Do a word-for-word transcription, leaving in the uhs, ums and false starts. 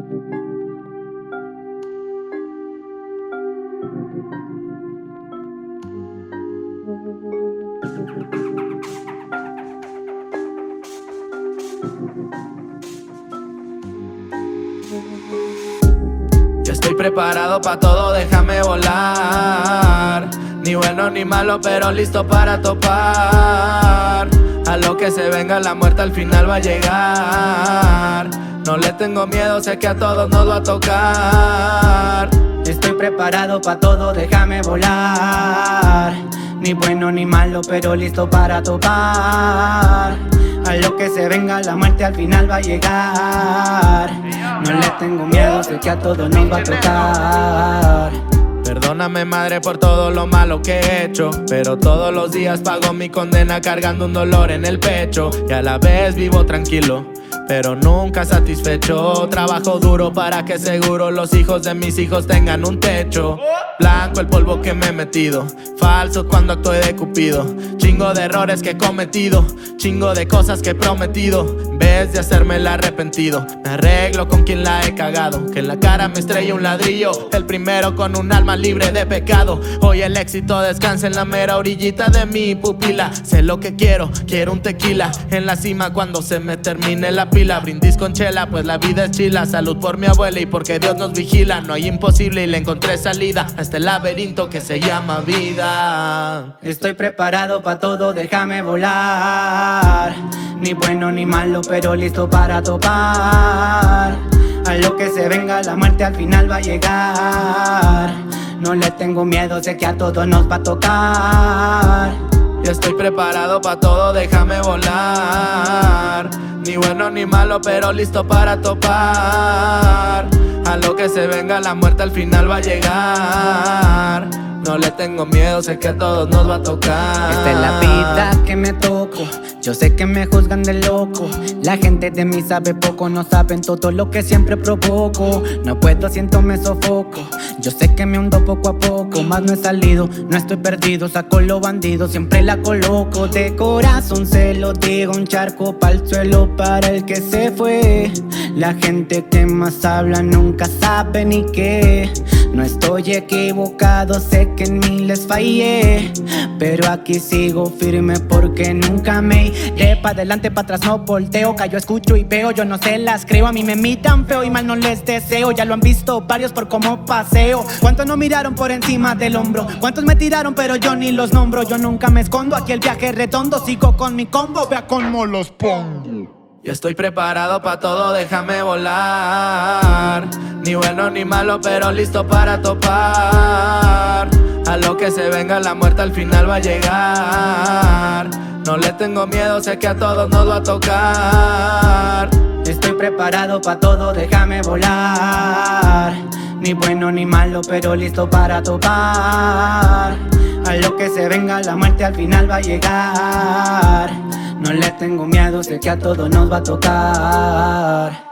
Yo estoy preparado pa' todo, déjame volar. Ni bueno ni malo, pero listo para topar. A lo que se venga la muerte al final va a llegar. No le tengo miedo, sé que a todos nos va a tocar. Estoy preparado pa' todo, déjame volar. Ni bueno ni malo, pero listo para topar. A lo que se venga la muerte al final va a llegar. No le tengo miedo, sé que a todos nos va a tocar. Perdóname, madre, por todo lo malo que he hecho, pero todos los días pago mi condena cargando un dolor en el pecho. Y a la vez vivo tranquilo, pero nunca satisfecho. Trabajo duro para que seguro los hijos de mis hijos tengan un techo. Blanco el polvo que me he metido, falso cuando actué de cupido. Chingo de errores que he cometido, chingo de cosas que he prometido. En vez de hacerme el arrepentido, me arreglo con quien la he cagado. Que en la cara me estrella un ladrillo, el primero con un alma libre de pecado. Hoy el éxito descansa en la mera orillita de mi pupila. Sé lo que quiero, quiero un tequila en la cima cuando se me termine la pila. Brindis con chela, pues la vida es chila. Salud por mi abuela y porque Dios nos vigila. No hay imposible y le encontré salida a este laberinto que se llama vida. Estoy preparado pa' todo, déjame volar. Ni bueno ni malo, pero listo para topar. A lo que se venga la muerte al final va a llegar. No le tengo miedo, sé que a todos nos va a tocar. Yo estoy preparado pa' todo, déjame volar. Ni bueno ni malo, pero listo para topar. A lo que se venga la muerte al final va a llegar. No le tengo miedo, sé que a todos nos va a tocar. Esta es la vida que me toco. Yo sé que me juzgan de loco. La gente de mí sabe poco, no saben todo lo que siempre provoco. No puedo, siento, me sofoco. Yo sé que me hundo poco a poco, más no he salido, no estoy perdido. Saco los bandidos, siempre la coloco. De corazón se lo digo, un charco pa'l suelo para el que se fue. La gente que más habla nunca sabe ni qué. No estoy equivocado, sé que en mí les fallé, pero aquí sigo firme porque nunca me iré. Pa' adelante, pa' atrás no volteo. Callo, escucho y veo, yo no se las creo. A mí me miran feo y mal no les deseo. Ya lo han visto varios por cómo paseo. ¿Cuántos no miraron por encima del hombro? ¿Cuántos me tiraron pero yo ni los nombro? Yo nunca me escondo, aquí el viaje es redondo. Sigo con mi combo, vea cómo los pongo. Yo estoy preparado pa' todo, déjame volar. Ni bueno ni malo, pero listo para topar. A lo que se venga la muerte al final va a llegar. No le tengo miedo, sé que a todos nos va a tocar. Estoy preparado pa' todo, déjame volar. Ni bueno ni malo, pero listo para topar. A lo que se venga la muerte al final va a llegar. No le tengo miedo, sé que a todos nos va a tocar.